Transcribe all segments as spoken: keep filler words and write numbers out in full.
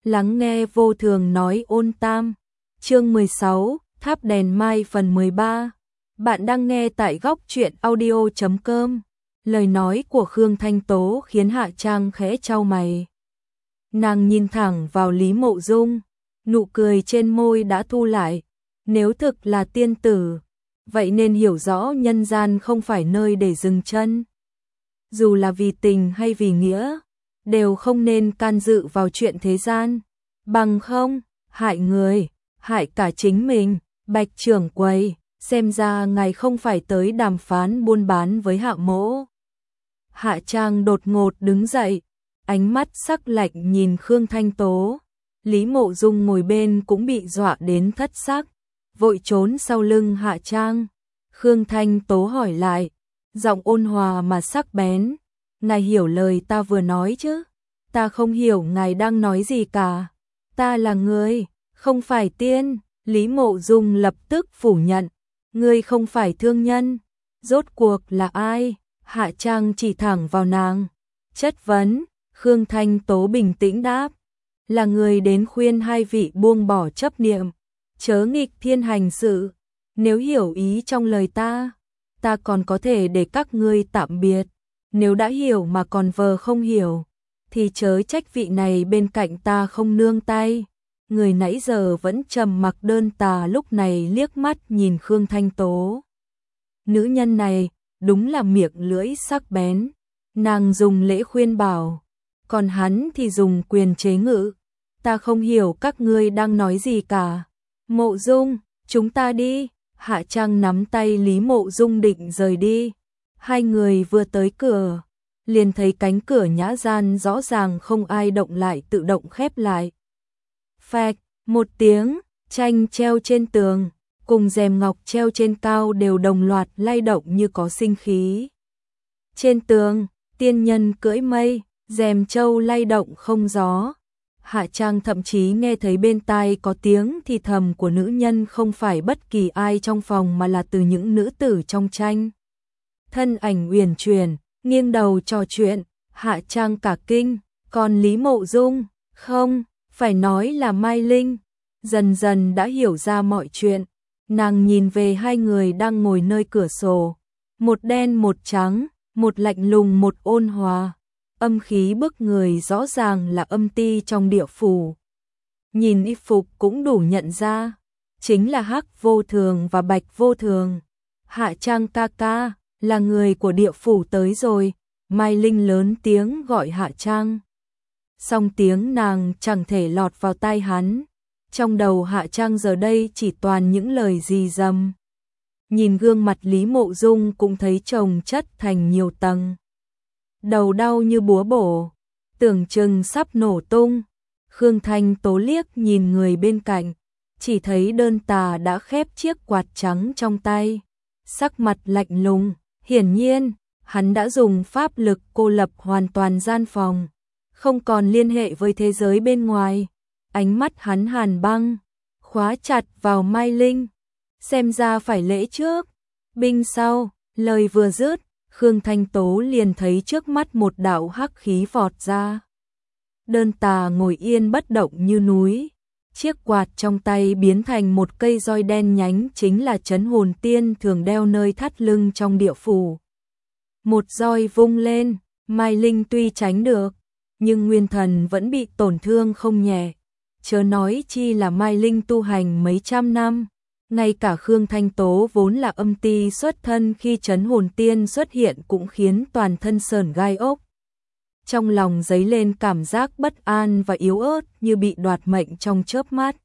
Lắng nghe vô thường nói ôn tam. Chương mười sáu, Tháp đèn mai phần mười ba. Bạn đang nghe tại góc truyện audio chấm com. Lời nói của Khương Thanh Tố khiến Hạ Trang khẽ chau mày. Nàng nhìn thẳng vào Lý Mộ Dung, nụ cười trên môi đã thu lại. Nếu thực là tiên tử, vậy nên hiểu rõ nhân gian không phải nơi để dừng chân. Dù là vì tình hay vì nghĩa, đều không nên can dự vào chuyện thế gian, bằng không, hại người, hại cả chính mình. Bạch trưởng quầy, xem ra ngài không phải tới đàm phán buôn bán với Hạ mỗ. Hạ Trang đột ngột đứng dậy, ánh mắt sắc lạnh nhìn Khương Thanh Tố. Lý Mộ Dung ngồi bên cũng bị dọa đến thất sắc, vội trốn sau lưng Hạ Trang. Khương Thanh Tố hỏi lại, giọng ôn hòa mà sắc bén, ngài hiểu lời ta vừa nói chứ? Ta không hiểu ngài đang nói gì cả. Ta là người, không phải tiên. Lý Mộ Dung lập tức phủ nhận, ngươi không phải thương nhân. Rốt cuộc là ai? Hạ Trang chỉ thẳng vào nàng, chất vấn. Khương Thanh Tố bình tĩnh đáp, là người đến khuyên hai vị buông bỏ chấp niệm, chớ nghịch thiên hành sự. Nếu hiểu ý trong lời ta, ta còn có thể để các ngươi tạm biệt. Nếu đã hiểu mà còn vờ không hiểu, thì chớ trách vị này bên cạnh ta không nương tay. Người nãy giờ vẫn trầm mặc Đơn Tà lúc này liếc mắt nhìn Khương Thanh Tố. Nữ nhân này đúng là miệng lưỡi sắc bén. Nàng dùng lễ khuyên bảo, còn hắn thì dùng quyền chế ngự. Ta không hiểu các ngươi đang nói gì cả. Mộ Dung, chúng ta đi. Hạ Trang nắm tay Lý Mộ Dung định rời đi. Hai người vừa tới cửa, liền thấy cánh cửa nhã gian rõ ràng không ai động lại tự động khép lại. Phạch, một tiếng, tranh treo trên tường, cùng rèm ngọc treo trên cao đều đồng loạt lay động như có sinh khí. Trên tường, tiên nhân cưỡi mây, rèm châu lay động không gió. Hạ Trang thậm chí nghe thấy bên tai có tiếng thì thầm của nữ nhân, không phải bất kỳ ai trong phòng mà là từ những nữ tử trong tranh. Thân ảnh uyển chuyển, nghiêng đầu trò chuyện. Hạ Trang cả kinh, còn Lý Mộ Dung, không, phải nói là Mai Linh, dần dần đã hiểu ra mọi chuyện. Nàng nhìn về hai người đang ngồi nơi cửa sổ, một đen một trắng, một lạnh lùng một ôn hòa. Âm khí bức người rõ ràng là âm ti trong địa phủ. Nhìn y phục cũng đủ nhận ra, chính là Hắc Vô Thường và Bạch Vô Thường. Hạ Trang ca ca, là người của địa phủ tới rồi. Mai Linh lớn tiếng gọi Hạ Trang. Song tiếng nàng chẳng thể lọt vào tai hắn. Trong đầu Hạ Trang giờ đây chỉ toàn những lời rì rầm. Nhìn gương mặt Lý Mộ Dung cũng thấy chồng chất thành nhiều tầng. Đầu đau như búa bổ, tưởng chừng sắp nổ tung. Khương Thanh Tố liếc nhìn người bên cạnh, chỉ thấy Đơn Tà đã khép chiếc quạt trắng trong tay, sắc mặt lạnh lùng. Hiển nhiên, hắn đã dùng pháp lực cô lập hoàn toàn gian phòng, không còn liên hệ với thế giới bên ngoài. Ánh mắt hắn hàn băng, khóa chặt vào Mai Linh. Xem ra phải lễ trước, binh sau. Lời vừa dứt, Khương Thanh Tố liền thấy trước mắt một đạo hắc khí vọt ra. Đơn Tà ngồi yên bất động như núi, chiếc quạt trong tay biến thành một cây roi đen nhánh, chính là trấn hồn tiên thường đeo nơi thắt lưng trong địa phủ. Một roi vung lên, Mai Linh tuy tránh được, nhưng nguyên thần vẫn bị tổn thương không nhẹ. Chớ nói chi là Mai Linh tu hành mấy trăm năm. Ngay cả Khương Thanh Tố vốn là âm ti xuất thân, khi trấn hồn tiên xuất hiện cũng khiến toàn thân sởn gai ốc. Trong lòng dấy lên cảm giác bất an và yếu ớt như bị đoạt mệnh trong chớp mắt.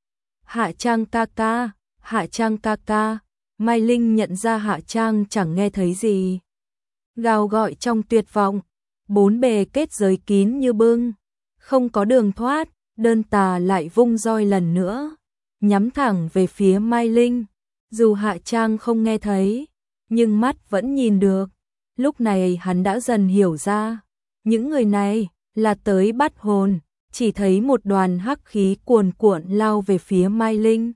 Hạ Trang ca ca, Hạ Trang ca ca. Mai Linh nhận ra Hạ Trang chẳng nghe thấy gì, gào gọi trong tuyệt vọng. Bốn bề kết giới kín như bưng, không có đường thoát. Đơn Tà lại vung roi lần nữa, nhắm thẳng về phía Mai Linh. Dù Hạ Trang không nghe thấy, nhưng mắt vẫn nhìn được. Lúc này hắn đã dần hiểu ra, những người này là tới bắt hồn. Chỉ thấy một đoàn hắc khí cuồn cuộn lao về phía Mai Linh.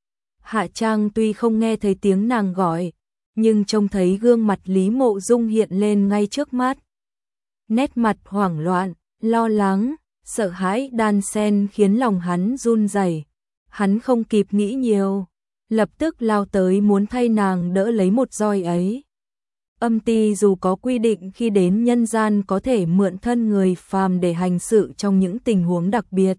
Hạ Trang tuy không nghe thấy tiếng nàng gọi, nhưng trông thấy gương mặt Lý Mộ Dung hiện lên ngay trước mắt. Nét mặt hoảng loạn, lo lắng, sợ hãi đan xen khiến lòng hắn run rẩy. Hắn không kịp nghĩ nhiều, lập tức lao tới muốn thay nàng đỡ lấy một roi ấy. Âm ty dù có quy định khi đến nhân gian có thể mượn thân người phàm để hành sự trong những tình huống đặc biệt,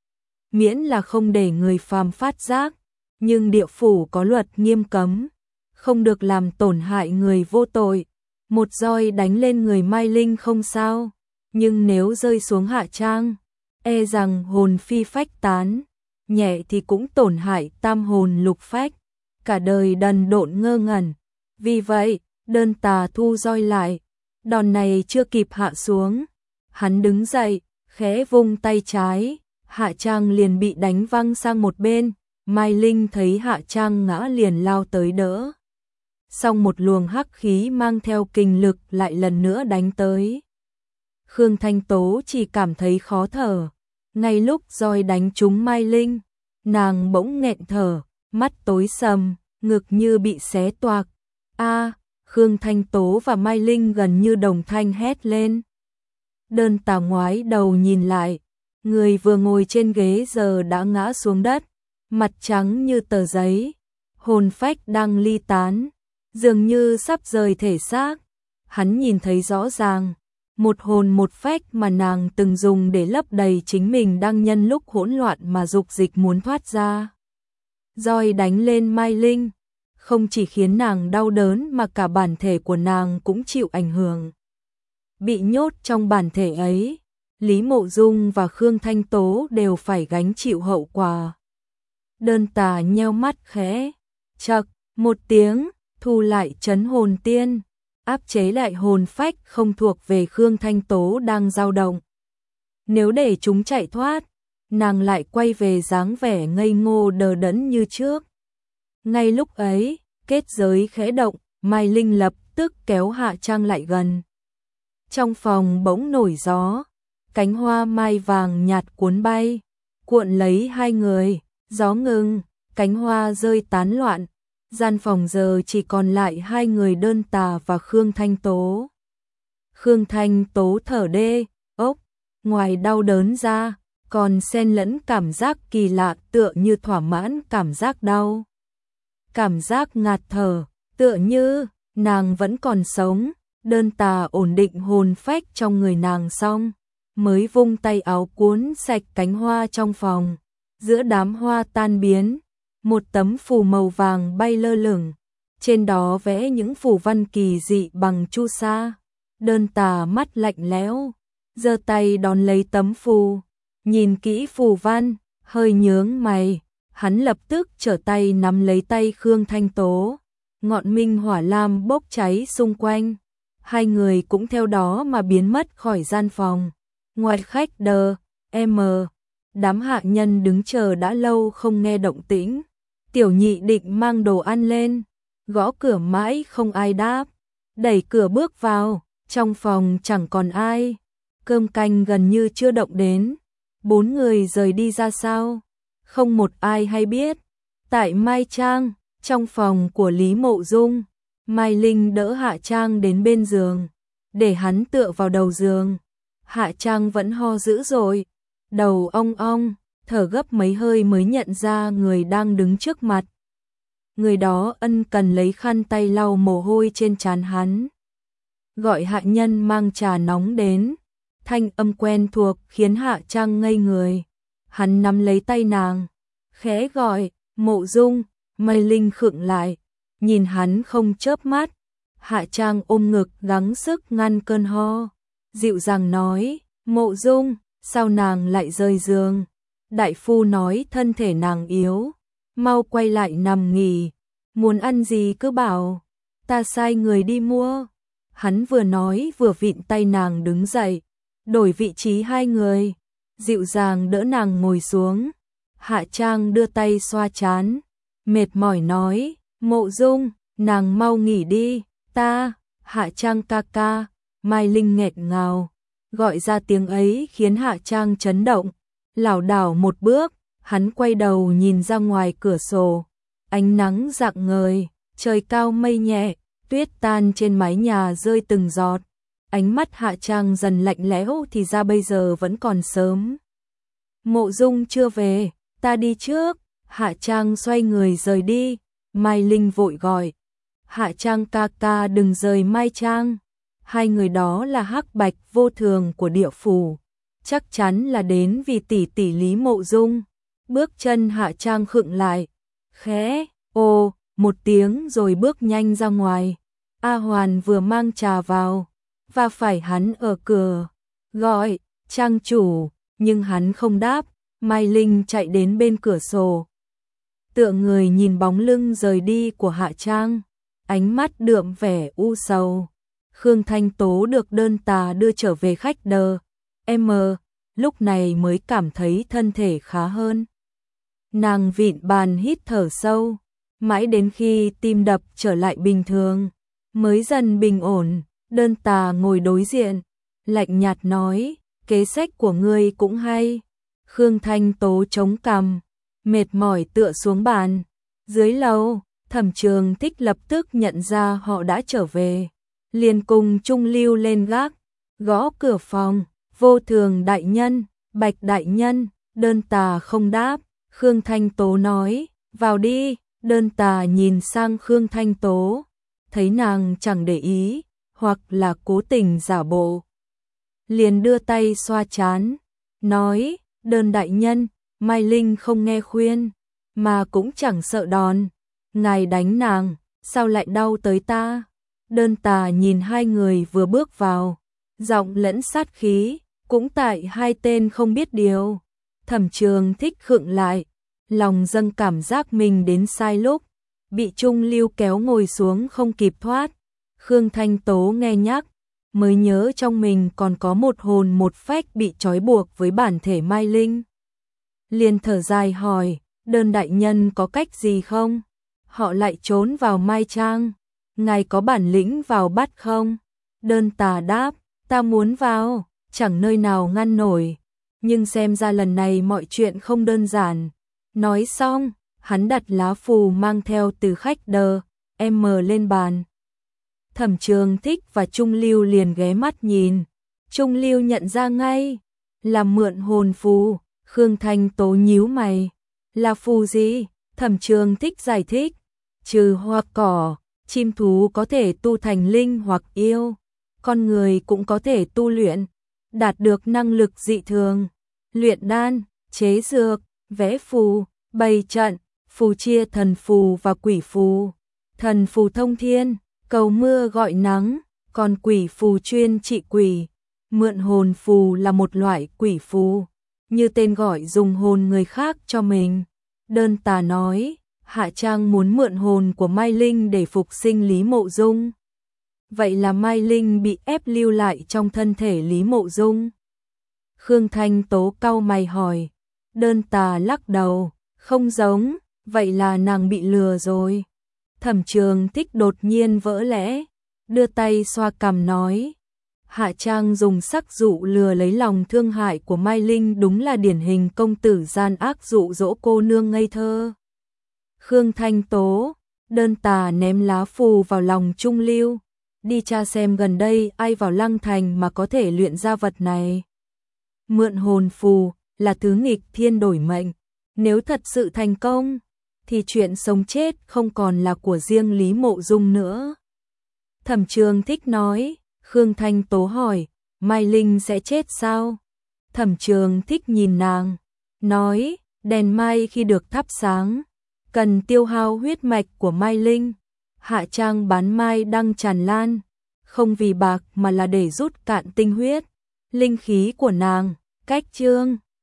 miễn là không để người phàm phát giác, nhưng địa phủ có luật nghiêm cấm, không được làm tổn hại người vô tội. Một roi đánh lên người Mai Linh không sao, nhưng nếu rơi xuống Hạ Trang, e rằng hồn phi phách tán, nhẹ thì cũng tổn hại tam hồn lục phách, cả đời đần độn ngơ ngẩn. Vì vậy, Đơn Tà thu roi lại, đòn này chưa kịp hạ xuống, hắn đứng dậy, khẽ vung tay trái, Hạ Trang liền bị đánh văng sang một bên. Mai Linh thấy Hạ Trang ngã liền lao tới đỡ. Xong một luồng hắc khí mang theo kình lực lại lần nữa đánh tới. Khương Thanh Tố chỉ cảm thấy khó thở. Ngay lúc roi đánh trúng Mai Linh, nàng bỗng nghẹn thở, mắt tối sầm, ngực như bị xé toạc. A! Khương Thanh Tố và Mai Linh gần như đồng thanh hét lên. Đơn Tà ngoái đầu nhìn lại, người vừa ngồi trên ghế giờ đã ngã xuống đất, mặt trắng như tờ giấy, hồn phách đang ly tán, dường như sắp rời thể xác. Hắn nhìn thấy rõ ràng, một hồn một phách mà nàng từng dùng để lấp đầy chính mình đang nhân lúc hỗn loạn mà dục dịch muốn thoát ra. Roi đánh lên Mai Linh, không chỉ khiến nàng đau đớn mà cả bản thể của nàng cũng chịu ảnh hưởng. Bị nhốt trong bản thể ấy, Lý Mộ Dung và Khương Thanh Tố đều phải gánh chịu hậu quả. Đơn Tà nheo mắt khẽ, chậc, một tiếng, thu lại trấn hồn tiên, áp chế lại hồn phách không thuộc về Khương Thanh Tố đang dao động. Nếu để chúng chạy thoát, nàng lại quay về dáng vẻ ngây ngô đờ đẫn như trước. Ngay lúc ấy, kết giới khẽ động, Mai Linh lập tức kéo Hạ Trang lại gần. Trong phòng bỗng nổi gió, cánh hoa mai vàng nhạt cuốn bay, cuộn lấy hai người, gió ngừng, cánh hoa rơi tán loạn. Gian phòng giờ chỉ còn lại hai người Đơn Tà và Khương Thanh Tố. Khương Thanh Tố thở đê, ốc, ngoài đau đớn ra, còn xen lẫn cảm giác kỳ lạ tựa như thỏa mãn cảm giác đau. Cảm giác ngạt thở, tựa như nàng vẫn còn sống. Đơn Tà ổn định hồn phách trong người nàng xong, mới vung tay áo cuốn sạch cánh hoa trong phòng. Giữa đám hoa tan biến, một tấm phù màu vàng bay lơ lửng, trên đó vẽ những phù văn kỳ dị bằng chu sa. Đơn Tà mắt lạnh lẽo, giơ tay đón lấy tấm phù, nhìn kỹ phù văn, hơi nhướng mày, hắn lập tức trở tay nắm lấy tay Khương Thanh Tố. Ngọn minh hỏa lam bốc cháy xung quanh, hai người cũng theo đó mà biến mất khỏi gian phòng. Ngoài khách đờ, em, đám hạ nhân đứng chờ đã lâu không nghe động tĩnh. Tiểu Nhị định mang đồ ăn lên, gõ cửa mãi không ai đáp, đẩy cửa bước vào, trong phòng chẳng còn ai, cơm canh gần như chưa động đến. Bốn người rời đi ra sao? Không một ai hay biết. Tại Mai Trang, trong phòng của Lý Mộ Dung, Mai Linh đỡ Hạ Trang đến bên giường, để hắn tựa vào đầu giường. Hạ Trang vẫn ho dữ dội, đầu ong ong, thở gấp mấy hơi mới nhận ra người đang đứng trước mặt. Người đó ân cần lấy khăn tay lau mồ hôi trên trán hắn. Gọi hạ nhân mang trà nóng đến, thanh âm quen thuộc khiến Hạ Trang ngây người. Hắn nắm lấy tay nàng, khẽ gọi, Mộ Dung. Mai Linh khựng lại, nhìn hắn không chớp mắt. Hạ Trang ôm ngực gắng sức ngăn cơn ho, dịu dàng nói, Mộ Dung, sao nàng lại rời giường? Đại phu nói thân thể nàng yếu, mau quay lại nằm nghỉ, muốn ăn gì cứ bảo, ta sai người đi mua. Hắn vừa nói vừa vịn tay nàng đứng dậy, đổi vị trí hai người, dịu dàng đỡ nàng ngồi xuống. Hạ Trang đưa tay xoa trán, mệt mỏi nói, Mộ Dung, nàng mau nghỉ đi, ta, Hạ Trang ca ca. Mai Linh nghẹn ngào, gọi ra tiếng ấy khiến Hạ Trang chấn động, lảo đảo một bước, hắn quay đầu nhìn ra ngoài cửa sổ, ánh nắng rạng ngời, trời cao mây nhẹ, tuyết tan trên mái nhà rơi từng giọt, Ánh mắt Hạ Trang dần lạnh lẽo, thì ra bây giờ vẫn còn sớm. Mộ Dung chưa về, ta đi trước. Hạ Trang xoay người rời đi, Mai Linh vội gọi. Hạ Trang ca ca đừng rời Mai Trang. Hai người đó là hắc bạch vô thường của địa phủ, chắc chắn là đến vì tỷ tỷ Lý Mộ Dung. Bước chân Hạ Trang khựng lại, khẽ ô một tiếng rồi bước nhanh ra ngoài. A Hoàn vừa mang trà vào, và phải hắn ở cửa gọi Trang chủ, nhưng hắn không đáp. Mai Linh chạy đến bên cửa sổ, tựa người nhìn bóng lưng rời đi của Hạ Trang, ánh mắt đượm vẻ u sầu. Khương Thanh Tố được đơn tà đưa trở về khách đờ M, lúc này mới cảm thấy thân thể khá hơn. Nàng vịn bàn hít thở sâu, mãi đến khi tim đập trở lại bình thường, mới dần bình ổn. Đơn tà ngồi đối diện, lạnh nhạt nói, kế sách của ngươi cũng hay. Khương Thanh Tố chống cằm, mệt mỏi tựa xuống bàn. Dưới lầu, Thẩm Trường Thích lập tức nhận ra họ đã trở về, liền cùng Trung Lưu lên gác, gõ cửa phòng. Vô Thường đại nhân, Bạch đại nhân. Đơn tà không đáp. Khương Thanh Tố nói, vào đi. Đơn tà nhìn sang Khương Thanh Tố, thấy nàng chẳng để ý, hoặc là cố tình giả bộ, liền đưa tay xoa trán, nói, Đơn đại nhân, Mai Linh không nghe khuyên, mà cũng chẳng sợ đòn. Ngài đánh nàng, sao lại đau tới ta? Đơn tà nhìn hai người vừa bước vào, giọng lẫn sát khí, cũng tại hai tên không biết điều. Thẩm Trường Thích khựng lại, lòng dâng cảm giác mình đến sai lúc, bị Trung Lưu kéo ngồi xuống không kịp thoát. Khương Thanh Tố nghe nhắc, mới nhớ trong mình còn có một hồn một phách bị trói buộc với bản thể Mai Linh. Liền thở dài hỏi, Đơn đại nhân có cách gì không? Họ lại trốn vào Mai Trang, ngài có bản lĩnh vào bắt không? Đơn tà đáp, ta muốn vào, chẳng nơi nào ngăn nổi, nhưng xem ra lần này mọi chuyện không đơn giản. Nói xong, hắn đặt lá phù mang theo từ khách đờ M lên bàn. Thẩm Trường Thích và Trung Lưu liền ghé mắt nhìn. Trung Lưu nhận ra ngay, là mượn hồn phù. Khương Thanh Tố nhíu mày, là phù gì? Thẩm Trường Thích giải thích, trừ hoa cỏ, chim thú có thể tu thành linh hoặc yêu, con người cũng có thể tu luyện, đạt được năng lực dị thường, luyện đan, chế dược, vẽ phù, bày trận. Phù chia thần phù và quỷ phù. Thần phù thông thiên, cầu mưa gọi nắng, còn quỷ phù chuyên trị quỷ. Mượn hồn phù là một loại quỷ phù, như tên gọi dùng hồn người khác cho mình. Đơn tà nói, Hạ Trang muốn mượn hồn của Mai Linh để phục sinh Lý Mộ Dung. Vậy là Mai Linh bị ép lưu lại trong thân thể Lý Mộ Dung. Khương Thanh Tố cau mày hỏi. Đơn tà lắc đầu, không giống, vậy là nàng bị lừa rồi. Thẩm Trường Thích đột nhiên vỡ lẽ, đưa tay xoa cằm nói, Hạ Trang dùng sắc dụ lừa lấy lòng thương hại của Mai Linh, đúng là điển hình công tử gian ác dụ dỗ cô nương ngây thơ. Khương Thanh Tố, đơn tà ném lá phù vào lòng Trung Lưu, đi tra xem gần đây ai vào Lăng Thành mà có thể luyện ra vật này. Mượn hồn phù là thứ nghịch thiên đổi mệnh, nếu thật sự thành công, thì chuyện sống chết không còn là của riêng Lý Mộ Dung nữa. Thẩm Trường Thích nói. Khương Thanh Tố hỏi, Mai Linh sẽ chết sao? Thẩm Trường Thích nhìn nàng, nói, đèn mai khi được thắp sáng, cần tiêu hao huyết mạch của Mai Linh. Hạ Trang bán mai đang tràn lan, không vì bạc mà là để rút cạn tinh huyết, linh khí của nàng. Cách chương